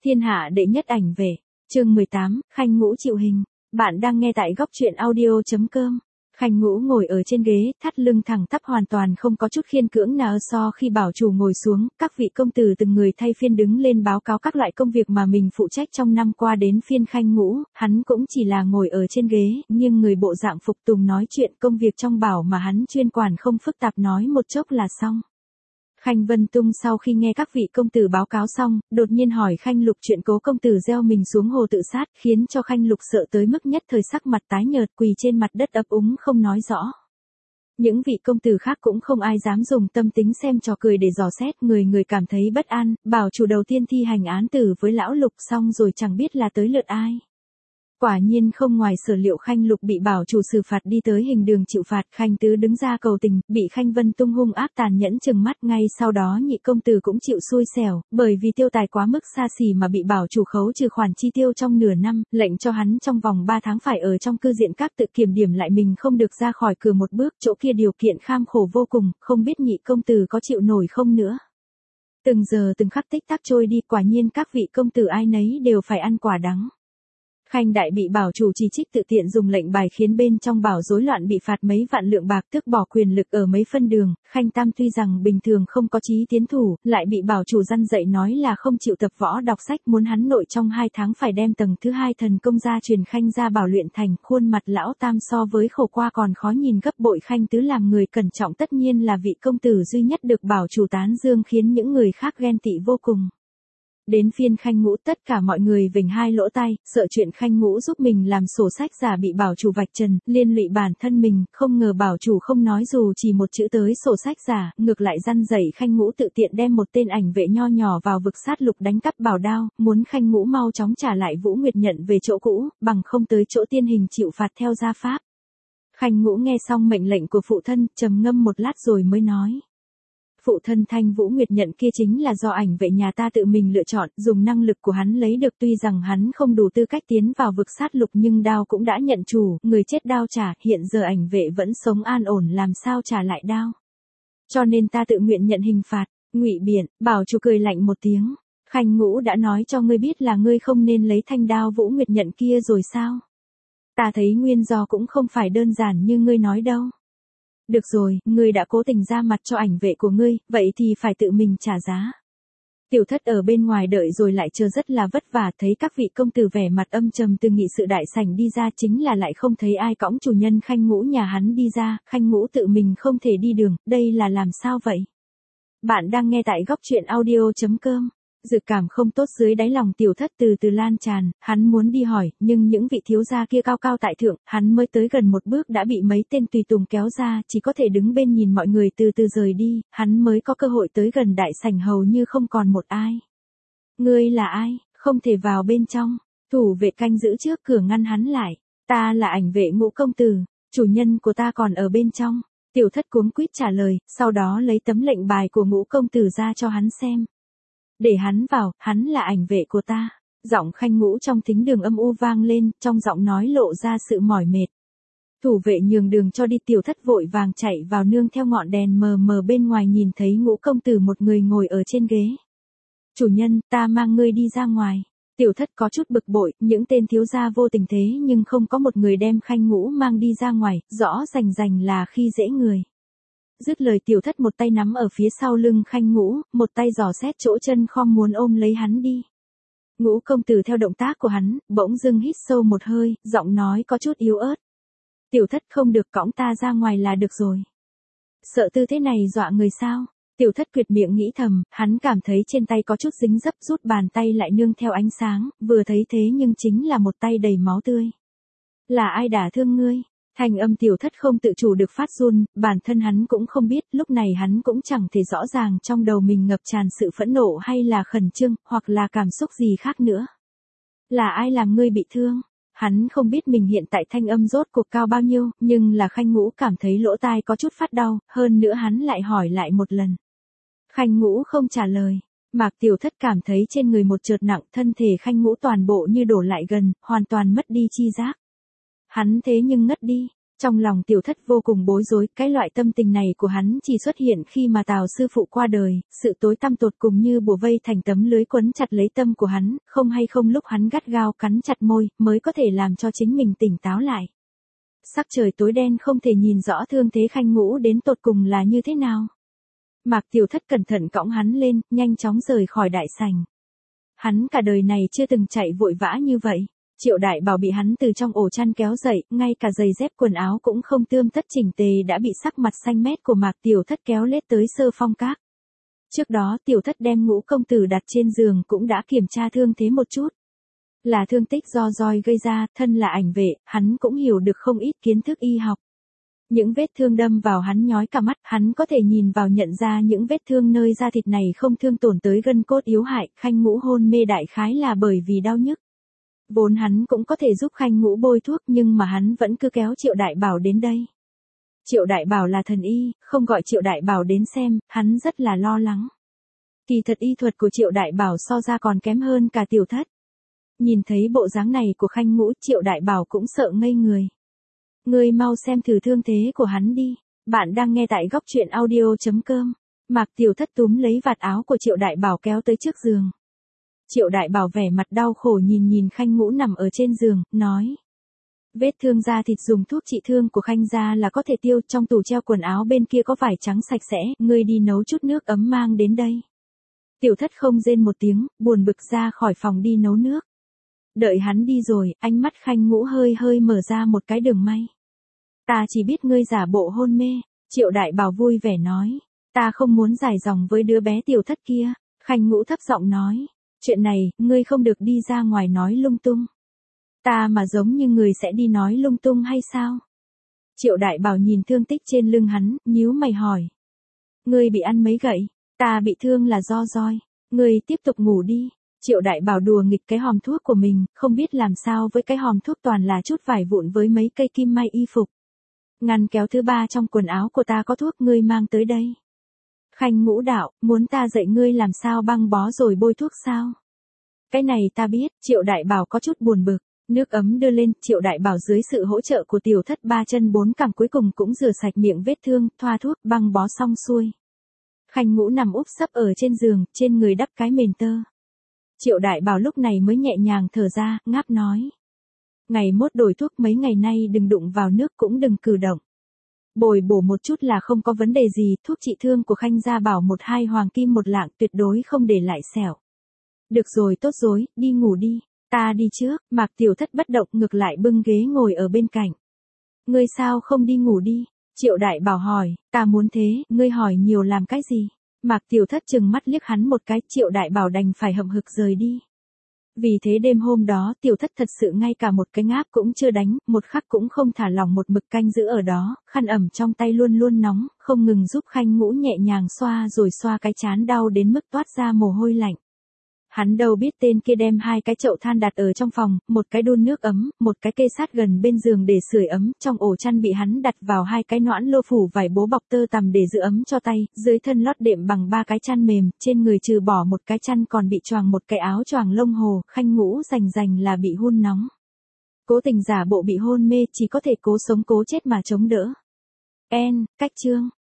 Thiên hạ đệ nhất ảnh vệ, chương 18, Khanh Ngũ chịu hình. Bạn đang nghe tại góc truyện audio.com. Khanh Ngũ ngồi ở trên ghế, thắt lưng thẳng tắp hoàn toàn không có chút khiên cưỡng nào so khi bảo chủ ngồi xuống, các vị công tử từng người thay phiên đứng lên báo cáo các loại công việc mà mình phụ trách trong năm qua đến phiên Khanh Ngũ, hắn cũng chỉ là ngồi ở trên ghế, nhưng người bộ dạng phục tùng nói chuyện công việc trong bảo mà hắn chuyên quản không phức tạp nói một chốc là xong. Khanh Vân Tung sau khi nghe các vị công tử báo cáo xong, đột nhiên hỏi Khanh Lục chuyện Cố công tử gieo mình xuống hồ tự sát, khiến cho Khanh Lục sợ tới mức nhất thời sắc mặt tái nhợt quỳ trên mặt đất ấp úng không nói rõ. Những vị công tử khác cũng không ai dám dùng tâm tính xem trò cười để dò xét, người cảm thấy bất an, bảo chủ đầu tiên thi hành án tử với lão Lục xong rồi chẳng biết là tới lượt ai. Quả nhiên không ngoài sở liệu Khanh Lục bị bảo chủ xử phạt đi tới hình đường chịu phạt, Khanh Tứ đứng ra cầu tình, bị Khanh Vân Tung hung ác tàn nhẫn trừng mắt, ngay sau đó nhị công tử cũng chịu xui xẻo, bởi vì tiêu tài quá mức xa xỉ mà bị bảo chủ khấu trừ khoản chi tiêu trong nửa năm, lệnh cho hắn trong vòng 3 tháng phải ở trong cư diện các tự kiểm điểm lại mình không được ra khỏi cửa một bước, chỗ kia điều kiện kham khổ vô cùng, không biết nhị công tử có chịu nổi không nữa. Từng giờ từng khắc tích tắc trôi đi, quả nhiên các vị công tử ai nấy đều phải ăn quả đắng. Khanh Đại bị bảo chủ chỉ trích tự tiện dùng lệnh bài khiến bên trong bảo rối loạn bị phạt mấy vạn lượng bạc, tước bỏ quyền lực ở mấy phân đường. Khanh Tam tuy rằng bình thường không có chí tiến thủ, lại bị bảo chủ răn dạy nói là không chịu tập võ đọc sách, muốn hắn nội trong 2 tháng phải đem tầng thứ 2 thần công gia truyền Khanh ra bảo luyện thành. Khuôn mặt lão Tam so với khổ qua còn khó nhìn gấp bội. Khanh Tứ làm người cẩn trọng tất nhiên là vị công tử duy nhất được bảo chủ tán dương, khiến những người khác ghen tị vô cùng. Đến phiên Khanh Ngũ, tất cả mọi người vểnh hai lỗ tai, sợ chuyện Khanh Ngũ giúp mình làm sổ sách giả bị bảo chủ vạch trần, liên lụy bản thân mình, không ngờ bảo chủ không nói dù chỉ một chữ tới sổ sách giả, ngược lại răn dạy Khanh Ngũ tự tiện đem một tên ảnh vệ nho nhỏ vào vực sát lục đánh cắp bảo đao, muốn Khanh Ngũ mau chóng trả lại Vũ Nguyệt nhận về chỗ cũ, bằng không tới chỗ tiên hình chịu phạt theo gia pháp. Khanh Ngũ nghe xong mệnh lệnh của phụ thân, trầm ngâm một lát rồi mới nói. Phụ thân, thanh Vũ Nguyệt nhận kia chính là do ảnh vệ nhà ta tự mình lựa chọn, dùng năng lực của hắn lấy được, tuy rằng hắn không đủ tư cách tiến vào vực sát lục nhưng đao cũng đã nhận chủ, người chết đao trả, hiện giờ ảnh vệ vẫn sống an ổn làm sao trả lại đao. Cho nên ta tự nguyện nhận hình phạt. Ngụy biện, bảo chủ cười lạnh một tiếng. Khanh Ngũ đã nói cho ngươi biết là ngươi không nên lấy thanh đao Vũ Nguyệt nhận kia rồi sao? Ta thấy nguyên do cũng không phải đơn giản như ngươi nói đâu. Được rồi, ngươi đã cố tình ra mặt cho ảnh vệ của ngươi, vậy thì phải tự mình trả giá. Tiểu Thất ở bên ngoài đợi rồi lại chờ rất là vất vả, thấy các vị công tử vẻ mặt âm trầm từ nghị sự đại sảnh đi ra, chính là lại không thấy ai cõng chủ nhân Khanh Ngũ nhà hắn đi ra, Khanh Ngũ tự mình không thể đi đường, đây là làm sao vậy? Bạn đang nghe tại góc truyện audio.com. Dự cảm không tốt dưới đáy lòng Tiểu Thất từ từ lan tràn, hắn muốn đi hỏi, nhưng những vị thiếu gia kia cao cao tại thượng, hắn mới tới gần một bước đã bị mấy tên tùy tùng kéo ra, chỉ có thể đứng bên nhìn mọi người từ từ rời đi, hắn mới có cơ hội tới gần đại sảnh hầu như không còn một ai. Ngươi là ai, không thể vào bên trong, thủ vệ canh giữ trước cửa ngăn hắn lại, ta là ảnh vệ Ngũ công tử, chủ nhân của ta còn ở bên trong. Tiểu Thất cuống quýt trả lời, sau đó lấy tấm lệnh bài của Ngũ công tử ra cho hắn xem. Để hắn vào, hắn là ảnh vệ của ta. Giọng Khanh Ngũ trong thính đường âm u vang lên, trong giọng nói lộ ra sự mỏi mệt. Thủ vệ nhường đường cho đi, Tiểu Thất vội vàng chạy vào nương theo ngọn đèn mờ mờ bên ngoài, nhìn thấy Ngũ công tử một người ngồi ở trên ghế. Chủ nhân, ta mang ngươi đi ra ngoài. Tiểu Thất có chút bực bội, những tên thiếu gia vô tình thế nhưng không có một người đem Khanh Ngũ mang đi ra ngoài, rõ rành là khi dễ người. Dứt lời Tiểu Thất một tay nắm ở phía sau lưng Khanh Ngũ, một tay giò xét chỗ chân khom muốn ôm lấy hắn đi. Ngũ công tử theo động tác của hắn, bỗng dưng hít sâu một hơi, giọng nói có chút yếu ớt. Tiểu Thất không được, cõng ta ra ngoài là được rồi. Sợ tư thế này dọa người sao? Tiểu Thất quyệt miệng nghĩ thầm, hắn cảm thấy trên tay có chút dính dấp, rút bàn tay lại nương theo ánh sáng, vừa thấy thế nhưng chính là một tay đầy máu tươi. Là ai đả thương ngươi? Thanh âm Tiểu Thất không tự chủ được phát run, bản thân hắn cũng không biết, lúc này hắn cũng chẳng thể rõ ràng trong đầu mình ngập tràn sự phẫn nộ hay là khẩn trương, hoặc là cảm xúc gì khác nữa. Là ai làm ngươi bị thương? Hắn không biết mình hiện tại thanh âm rốt cuộc cao bao nhiêu, nhưng là Khanh Ngũ cảm thấy lỗ tai có chút phát đau, hơn nữa hắn lại hỏi lại một lần. Khanh Ngũ không trả lời. Mạc Tiểu Thất cảm thấy trên người một chợt nặng, thân thể Khanh Ngũ toàn bộ như đổ lại gần, hoàn toàn mất đi chi giác. Hắn thế nhưng ngất đi. Trong lòng Tiểu Thất vô cùng bối rối, cái loại tâm tình này của hắn chỉ xuất hiện khi mà Tào sư phụ qua đời, sự tối tăm tột cùng như bủa vây thành tấm lưới quấn chặt lấy tâm của hắn, không hay không lúc hắn gắt gao cắn chặt môi, mới có thể làm cho chính mình tỉnh táo lại. Sắc trời tối đen không thể nhìn rõ thương thế Khanh Ngũ đến tột cùng là như thế nào. Mạc Tiểu Thất cẩn thận cõng hắn lên, nhanh chóng rời khỏi đại sảnh. Hắn cả đời này chưa từng chạy vội vã như vậy. Triệu Đại Bảo bị hắn từ trong ổ chăn kéo dậy, ngay cả giày dép quần áo cũng không tươm tất chỉnh tề đã bị sắc mặt xanh mét của Mạc Tiểu Thất kéo lết tới Sơ Phong Các. Trước đó Tiểu Thất đem Ngũ công tử đặt trên giường cũng đã kiểm tra thương thế một chút. Là thương tích do roi gây ra, thân là ảnh vệ, hắn cũng hiểu được không ít kiến thức y học. Những vết thương đâm vào hắn nhói cả mắt, hắn có thể nhìn vào nhận ra những vết thương nơi da thịt này không thương tổn tới gân cốt yếu hại, Khanh Ngũ hôn mê đại khái là bởi vì đau nhức. Vốn hắn cũng có thể giúp Khanh Ngũ bôi thuốc nhưng mà hắn vẫn cứ kéo Triệu Đại Bảo đến đây. Triệu Đại Bảo là thần y, không gọi Triệu Đại Bảo đến xem, hắn rất là lo lắng. Kỳ thật y thuật của Triệu Đại Bảo so ra còn kém hơn cả Tiểu Thất. Nhìn thấy bộ dáng này của Khanh Ngũ, Triệu Đại Bảo cũng sợ ngây người. Ngươi mau xem thử thương thế của hắn đi. Bạn đang nghe tại góc truyện audio.com. Mạc Tiểu Thất túm lấy vạt áo của Triệu Đại Bảo kéo tới trước giường. Triệu Đại Bảo vẻ mặt đau khổ nhìn Khanh Ngũ nằm ở trên giường, nói. Vết thương da thịt dùng thuốc trị thương của Khanh gia là có thể tiêu, trong tủ treo quần áo bên kia có vải trắng sạch sẽ, ngươi đi nấu chút nước ấm mang đến đây. Tiểu Thất không rên một tiếng, buồn bực ra khỏi phòng đi nấu nước. Đợi hắn đi rồi, ánh mắt Khanh Ngũ hơi hơi mở ra một cái đường may. Ta chỉ biết ngươi giả bộ hôn mê, Triệu Đại Bảo vui vẻ nói. Ta không muốn dài dòng với đứa bé Tiểu Thất kia. Khanh Ngũ thấp giọng nói. Chuyện này, ngươi không được đi ra ngoài nói lung tung. Ta mà giống như người sẽ đi nói lung tung hay sao? Triệu Đại Bảo nhìn thương tích trên lưng hắn, nhíu mày hỏi. Ngươi bị ăn mấy gậy? Ta bị thương là do roi. Ngươi tiếp tục ngủ đi. Triệu Đại Bảo đùa nghịch cái hòm thuốc của mình, không biết làm sao với cái hòm thuốc toàn là chút vải vụn với mấy cây kim may y phục. Ngăn kéo thứ ba trong quần áo của ta có thuốc, ngươi mang tới đây. Khanh Ngũ đạo, muốn ta dạy ngươi làm sao băng bó rồi bôi thuốc sao? Cái này ta biết, Triệu Đại Bảo có chút buồn bực. Nước ấm đưa lên, Triệu Đại Bảo dưới sự hỗ trợ của Tiểu Thất ba chân bốn cẳng cuối cùng cũng rửa sạch miệng vết thương, thoa thuốc, băng bó xong xuôi. Khanh Ngũ nằm úp sấp ở trên giường, trên người đắp cái mền tơ. Triệu Đại Bảo lúc này mới nhẹ nhàng thở ra, ngáp nói. Ngày mốt đổi thuốc, mấy ngày nay đừng đụng vào nước cũng đừng cử động. Bồi bổ một chút là không có vấn đề gì, thuốc trị thương của Khanh gia bảo 12 hoàng kim một lạng, tuyệt đối không để lại sẹo. Được rồi, tốt rồi, đi ngủ đi, ta đi trước. Mạc Tiểu Thất bất động ngược lại bưng ghế ngồi ở bên cạnh. Ngươi sao không đi ngủ đi? Triệu Đại Bảo hỏi, ta muốn thế, ngươi hỏi nhiều làm cái gì? Mạc Tiểu Thất trừng mắt liếc hắn một cái, Triệu Đại Bảo đành phải hậm hực rời đi. Vì thế đêm hôm đó Tiểu Thất thật sự ngay cả một cái ngáp cũng chưa đánh, một khắc cũng không thả lỏng một mực canh giữ ở đó, khăn ẩm trong tay luôn luôn nóng, không ngừng giúp Khanh Ngũ nhẹ nhàng xoa rồi xoa cái trán đau đến mức toát ra mồ hôi lạnh. Hắn đâu biết tên kia đem hai cái chậu than đặt ở trong phòng, một cái đun nước ấm, một cái kê sát gần bên giường để sưởi ấm, trong ổ chăn bị hắn đặt vào hai cái noãn lô phủ vải bố bọc tơ tằm để giữ ấm cho tay, dưới thân lót đệm bằng ba cái chăn mềm, trên người trừ bỏ một cái chăn còn bị choàng một cái áo choàng lông hồ, Khanh Ngũ rành là bị hun nóng. Cố tình giả bộ bị hôn mê, chỉ có thể cố sống cố chết mà chống đỡ. Cách chương.